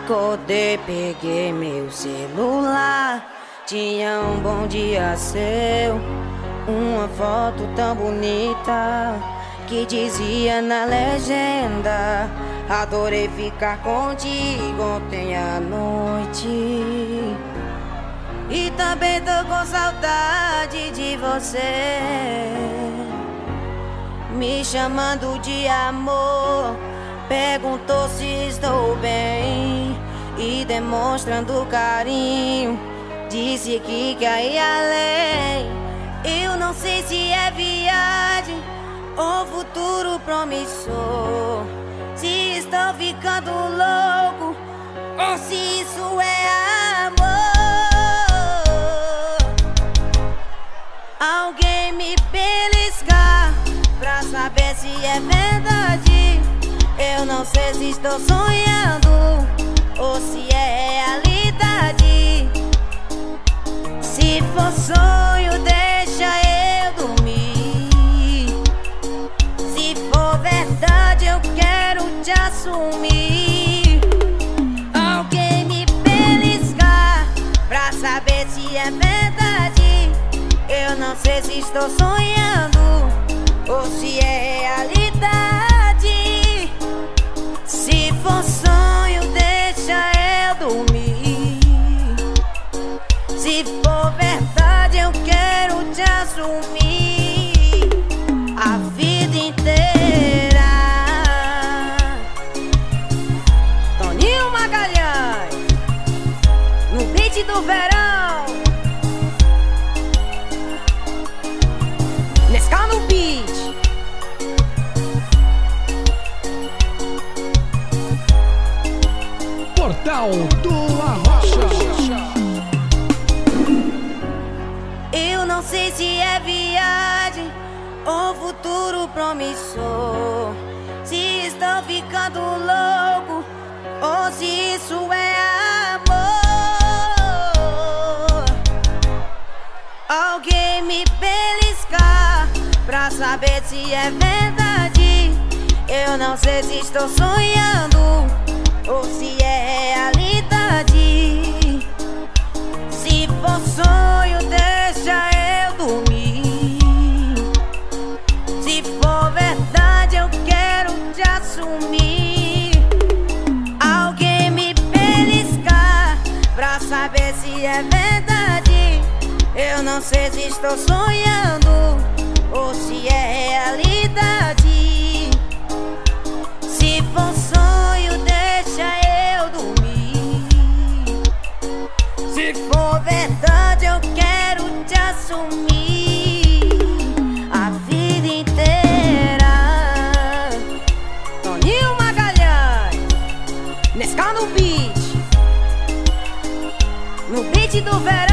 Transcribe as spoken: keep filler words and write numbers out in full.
Acordei, peguei meu celular, tinha um bom dia seu, uma foto tão bonita que dizia na legenda: adorei ficar contigo ontem à noite. E também tô com saudade de você, me chamando de amor. Perguntou se estou bem e demonstrando carinho, disse que quer ir além. Eu não sei se é viagem ou futuro promissor, se estou ficando louco ou se isso é amor. Alguém me beliscar pra saber se é verdade. Eu não sei se estou sonhando ou se é realidade. Se for sonho, deixa eu dormir. Se for verdade, eu quero te assumir. Alguém me beliscar pra saber se é verdade. Eu não sei se estou sonhando ou se é realidade. Se for sonho, deixa eu dormir. Se for verdade, eu quero te assumir a vida inteira. Toninho Magalhães, no beat do verão. Nescau no beat. Portal do Arrocha. Eu não sei se é viagem ou futuro promissor, se estou ficando louco ou se isso é amor. Alguém me beliscar pra saber se é verdade. Eu não sei se estou sonhando ou se é realidade. Se for sonho, deixa eu dormir. Se for verdade, eu quero te assumir. Alguém me beliscar pra saber se é verdade. Eu não sei se estou sonhando ou se é realidade. Se for sonho, deixa eu dormir. Se for verdade, eu quero te assumir a vida inteira. Toninho Magalhães, Nescau no beat, no beat do verão.